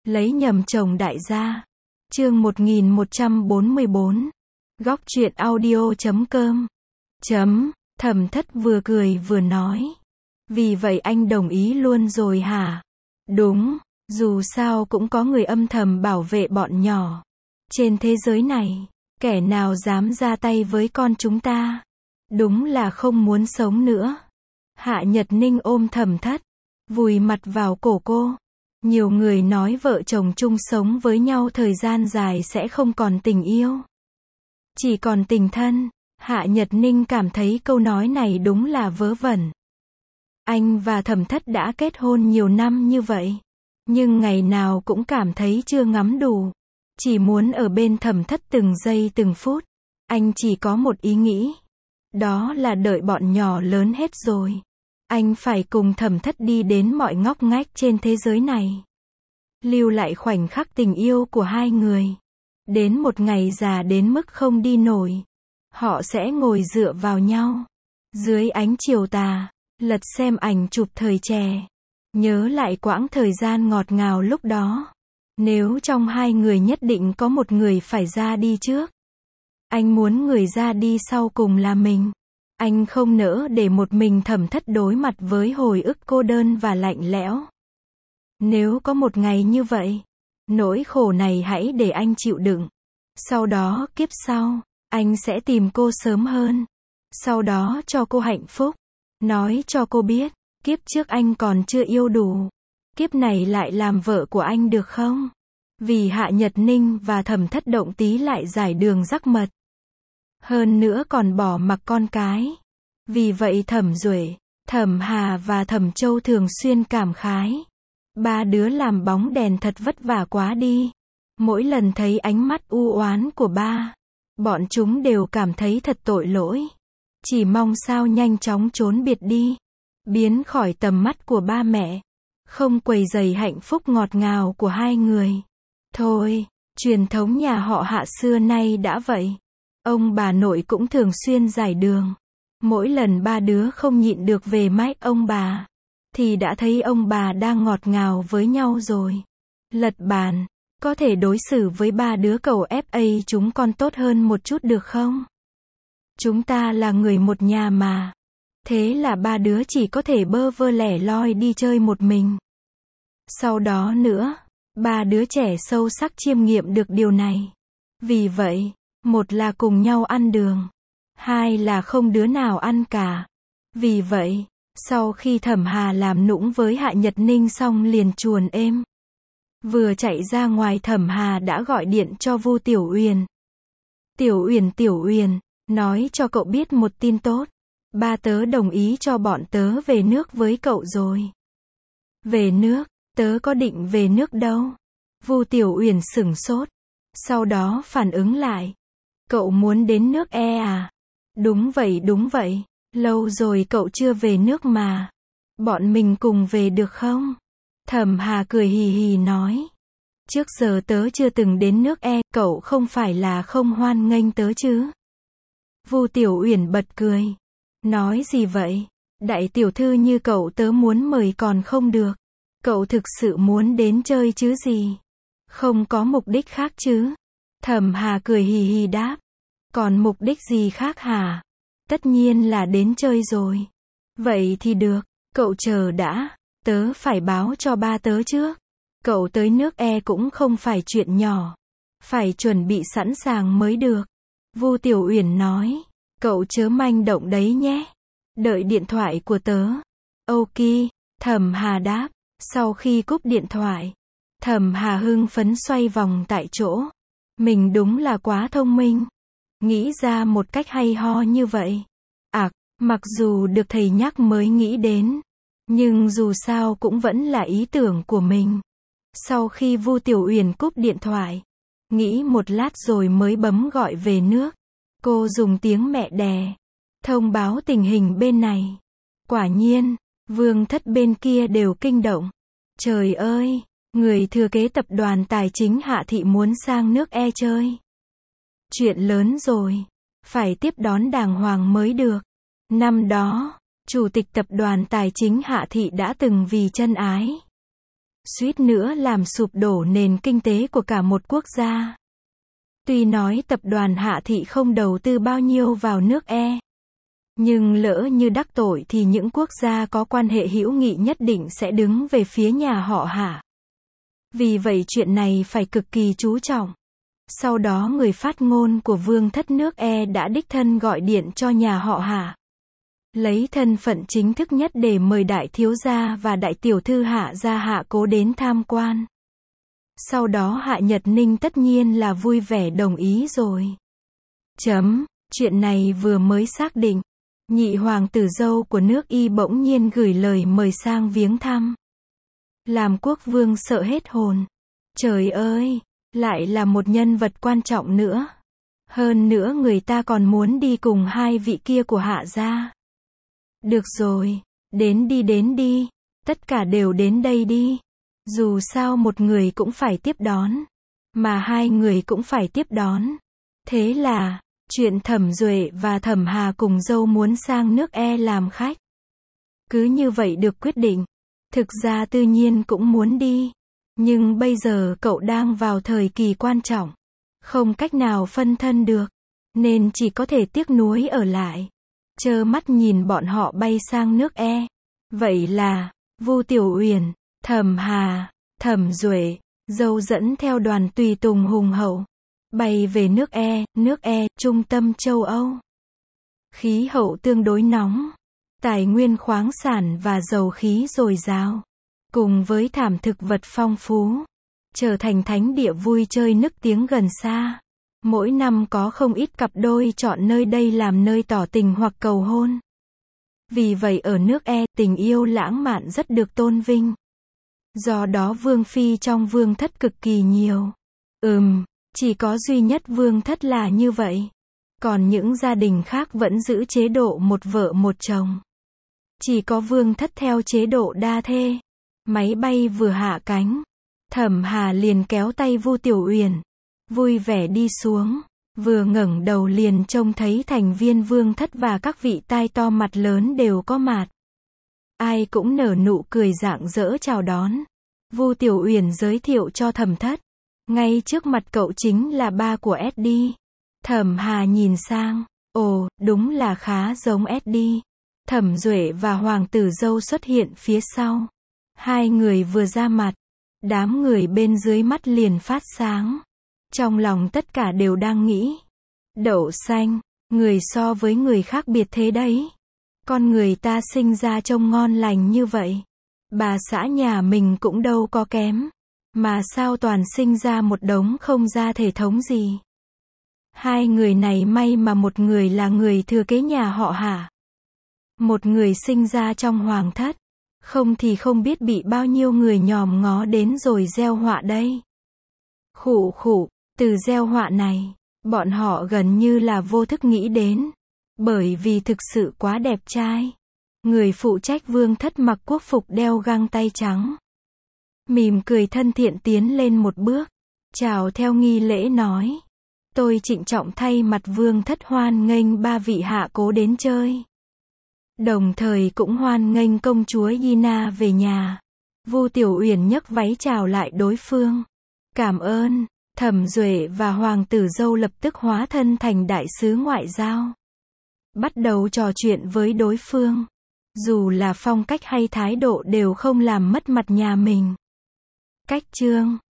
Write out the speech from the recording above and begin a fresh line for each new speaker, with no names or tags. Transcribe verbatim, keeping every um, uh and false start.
Lấy nhầm chồng đại gia. Chương một nghìn một trăm bốn mươi bốn. Góc truyện audio chấm com. Chấm, Thẩm Thất vừa cười vừa nói. Vì vậy anh đồng ý luôn rồi hả? Đúng, dù sao cũng có người âm thầm bảo vệ bọn nhỏ. Trên thế giới này, kẻ nào dám ra tay với con chúng ta? Đúng là không muốn sống nữa. Hạ Nhật Ninh ôm Thẩm Thất, vùi mặt vào cổ cô. Nhiều người nói vợ chồng chung sống với nhau thời gian dài sẽ không còn tình yêu, chỉ còn tình thân. Hạ Nhật Ninh cảm thấy câu nói này đúng là vớ vẩn. Anh và Thẩm Thất đã kết hôn nhiều năm như vậy, nhưng ngày nào cũng cảm thấy chưa ngắm đủ. Chỉ muốn ở bên Thẩm Thất từng giây từng phút. Anh chỉ có một ý nghĩ, đó là đợi bọn nhỏ lớn hết rồi, anh phải cùng Thẩm Thất đi đến mọi ngóc ngách trên thế giới này, lưu lại khoảnh khắc tình yêu của hai người. Đến một ngày già đến mức không đi nổi, họ sẽ ngồi dựa vào nhau, dưới ánh chiều tà, lật xem ảnh chụp thời trẻ, nhớ lại quãng thời gian ngọt ngào lúc đó. Nếu trong hai người nhất định có một người phải ra đi trước, anh muốn người ra đi sau cùng là mình. Anh không nỡ để một mình Thẩm Thất đối mặt với hồi ức cô đơn và lạnh lẽo. Nếu có một ngày như vậy, nỗi khổ này hãy để anh chịu đựng. Sau đó kiếp sau, anh sẽ tìm cô sớm hơn. Sau đó cho cô hạnh phúc. Nói cho cô biết, kiếp trước anh còn chưa yêu đủ. Kiếp này lại làm vợ của anh được không? Vì Hạ Nhật Ninh và Thẩm Thất động tí lại giải đường rắc mật. Hơn nữa còn bỏ mặc con cái. Vì vậy Thẩm Duệ, Thẩm Hà và Thẩm Châu thường xuyên cảm khái. Ba đứa làm bóng đèn thật vất vả quá đi. Mỗi lần thấy ánh mắt u oán của ba, bọn chúng đều cảm thấy thật tội lỗi. Chỉ mong sao nhanh chóng trốn biệt đi, biến khỏi tầm mắt của ba mẹ, không quấy rầy hạnh phúc ngọt ngào của hai người. Thôi, truyền thống nhà họ Hạ xưa nay đã vậy. Ông bà nội cũng thường xuyên giải đường. Mỗi lần ba đứa không nhịn được về mách ông bà, thì đã thấy ông bà đang ngọt ngào với nhau rồi. Lật bàn, có thể đối xử với ba đứa cậu ép a chúng con tốt hơn một chút được không? Chúng ta là người một nhà mà. Thế là ba đứa chỉ có thể bơ vơ lẻ loi đi chơi một mình. Sau đó nữa, ba đứa trẻ sâu sắc chiêm nghiệm được điều này. Vì vậy, một là cùng nhau ăn đường, hai là không đứa nào ăn cả. Vì vậy, sau khi Thẩm Hà làm nũng với Hạ Nhật Ninh xong liền chuồn êm. Vừa chạy ra ngoài Thẩm Hà đã gọi điện cho Vu Tiểu Uyển. Tiểu Uyển Tiểu Uyển, nói cho cậu biết một tin tốt. Ba tớ đồng ý cho bọn tớ về nước với cậu rồi. Về nước? Tớ có định về nước đâu. Vu Tiểu Uyển sửng sốt. Sau đó phản ứng lại. Cậu muốn đến nước E à? Đúng vậy đúng vậy. Lâu rồi cậu chưa về nước mà. Bọn mình cùng về được không? Thẩm Hà cười hì hì nói. Trước giờ tớ chưa từng đến nước E, cậu không phải là không hoan nghênh tớ chứ? Vu Tiểu Uyển bật cười. Nói gì vậy? Đại tiểu thư như cậu tớ muốn mời còn không được. Cậu thực sự muốn đến chơi chứ gì? Không có mục đích khác chứ? Thẩm Hà cười hì hì đáp. Còn mục đích gì khác hả? Tất nhiên là đến chơi rồi. Vậy thì được, cậu chờ đã. Tớ phải báo cho ba tớ trước. Cậu tới nước E cũng không phải chuyện nhỏ. Phải chuẩn bị sẵn sàng mới được. Vu Tiểu Uyển nói. Cậu chớ manh động đấy nhé. Đợi điện thoại của tớ. Ok, Thẩm Hà đáp. Sau khi cúp điện thoại, Thẩm Hà hưng phấn xoay vòng tại chỗ. Mình đúng là quá thông minh. Nghĩ ra một cách hay ho như vậy. À, mặc dù được thầy nhắc mới nghĩ đến, nhưng dù sao cũng vẫn là ý tưởng của mình. Sau khi Vu Tiểu Uyển cúp điện thoại, nghĩ một lát rồi mới bấm gọi về nước. Cô dùng tiếng mẹ đẻ thông báo tình hình bên này. Quả nhiên, Vương Thất bên kia đều kinh động. Trời ơi, người thừa kế tập đoàn tài chính Hạ Thị muốn sang nước E chơi. Chuyện lớn rồi, phải tiếp đón đàng hoàng mới được. Năm đó, chủ tịch tập đoàn tài chính Hạ Thị đã từng vì chân ái suýt nữa làm sụp đổ nền kinh tế của cả một quốc gia. Tuy nói tập đoàn Hạ Thị không đầu tư bao nhiêu vào nước E, nhưng lỡ như đắc tội thì những quốc gia có quan hệ hữu nghị nhất định sẽ đứng về phía nhà họ Hạ. Vì vậy chuyện này phải cực kỳ chú trọng. Sau đó người phát ngôn của vương thất nước E đã đích thân gọi điện cho nhà họ Hạ, lấy thân phận chính thức nhất để mời đại thiếu gia và đại tiểu thư Hạ gia Hạ Cố đến tham quan. Sau đó Hạ Nhật Ninh tất nhiên là vui vẻ đồng ý rồi. Chấm, chuyện này vừa mới xác định, nhị hoàng tử dâu của nước Y bỗng nhiên gửi lời mời sang viếng thăm. Làm quốc vương sợ hết hồn. Trời ơi, lại là một nhân vật quan trọng nữa. Hơn nữa người ta còn muốn đi cùng hai vị kia của Hạ gia. Được rồi, đến đi đến đi, tất cả đều đến đây đi. Dù sao một người cũng phải tiếp đón, mà hai người cũng phải tiếp đón. Thế là, chuyện Thẩm Duệ và Thẩm Hà cùng dâu muốn sang nước E làm khách. Cứ như vậy được quyết định. Thực ra Tư Nhiên cũng muốn đi, nhưng bây giờ cậu đang vào thời kỳ quan trọng, không cách nào phân thân được, nên chỉ có thể tiếc nuối ở lại, trơ mắt nhìn bọn họ bay sang nước E. Vậy là, Vu Tiểu Uyển, Thẩm Hà, Thẩm Duệ, dâu dẫn theo đoàn tùy tùng hùng hậu, bay về nước E, nước E, trung tâm châu Âu. Khí hậu tương đối nóng, tài nguyên khoáng sản và dầu khí dồi dào, cùng với thảm thực vật phong phú, trở thành thánh địa vui chơi nức tiếng gần xa. Mỗi năm có không ít cặp đôi chọn nơi đây làm nơi tỏ tình hoặc cầu hôn. Vì vậy ở nước E, tình yêu lãng mạn rất được tôn vinh. Do đó vương phi trong vương thất cực kỳ nhiều. Ừm, chỉ có duy nhất vương thất là như vậy. Còn những gia đình khác vẫn giữ chế độ một vợ một chồng. Chỉ có vương thất theo chế độ đa thê. Máy bay vừa hạ cánh, Thẩm Hà liền kéo tay Vu Tiểu Uyển, vui vẻ đi xuống, vừa ngẩng đầu liền trông thấy thành viên vương thất và các vị tai to mặt lớn đều có mặt. Ai cũng nở nụ cười rạng rỡ chào đón. Vu Tiểu Uyển giới thiệu cho Thẩm thất, ngay trước mặt cậu chính là ba của Eddie. Thẩm Hà nhìn sang, ồ, đúng là khá giống Eddie. Thẩm Duệ và hoàng tử dâu xuất hiện phía sau. Hai người vừa ra mặt, đám người bên dưới mắt liền phát sáng. Trong lòng tất cả đều đang nghĩ, đậu xanh, người so với người khác biệt thế đấy. Con người ta sinh ra trông ngon lành như vậy. Bà xã nhà mình cũng đâu có kém. Mà sao toàn sinh ra một đống không ra thể thống gì. Hai người này may mà một người là người thừa kế nhà họ Hạ. Một người sinh ra trong hoàng thất. Không thì không biết bị bao nhiêu người nhòm ngó đến rồi gieo họa đây. Khụ khụ, từ gieo họa này, bọn họ gần như là vô thức nghĩ đến. Bởi vì thực sự quá đẹp trai. Người phụ trách vương thất mặc quốc phục đeo găng tay trắng. Mỉm cười thân thiện tiến lên một bước. Chào theo nghi lễ nói. Tôi trịnh trọng thay mặt vương thất hoan nghênh ba vị Hạ Cố đến chơi. Đồng thời cũng hoan nghênh công chúa Yina về nhà. Vu Tiểu Uyển nhấc váy chào lại đối phương. Cảm ơn. Thẩm Duệ và hoàng tử dâu lập tức hóa thân thành đại sứ ngoại giao. Bắt đầu trò chuyện với đối phương. Dù là phong cách hay thái độ đều không làm mất mặt nhà mình. Cách chương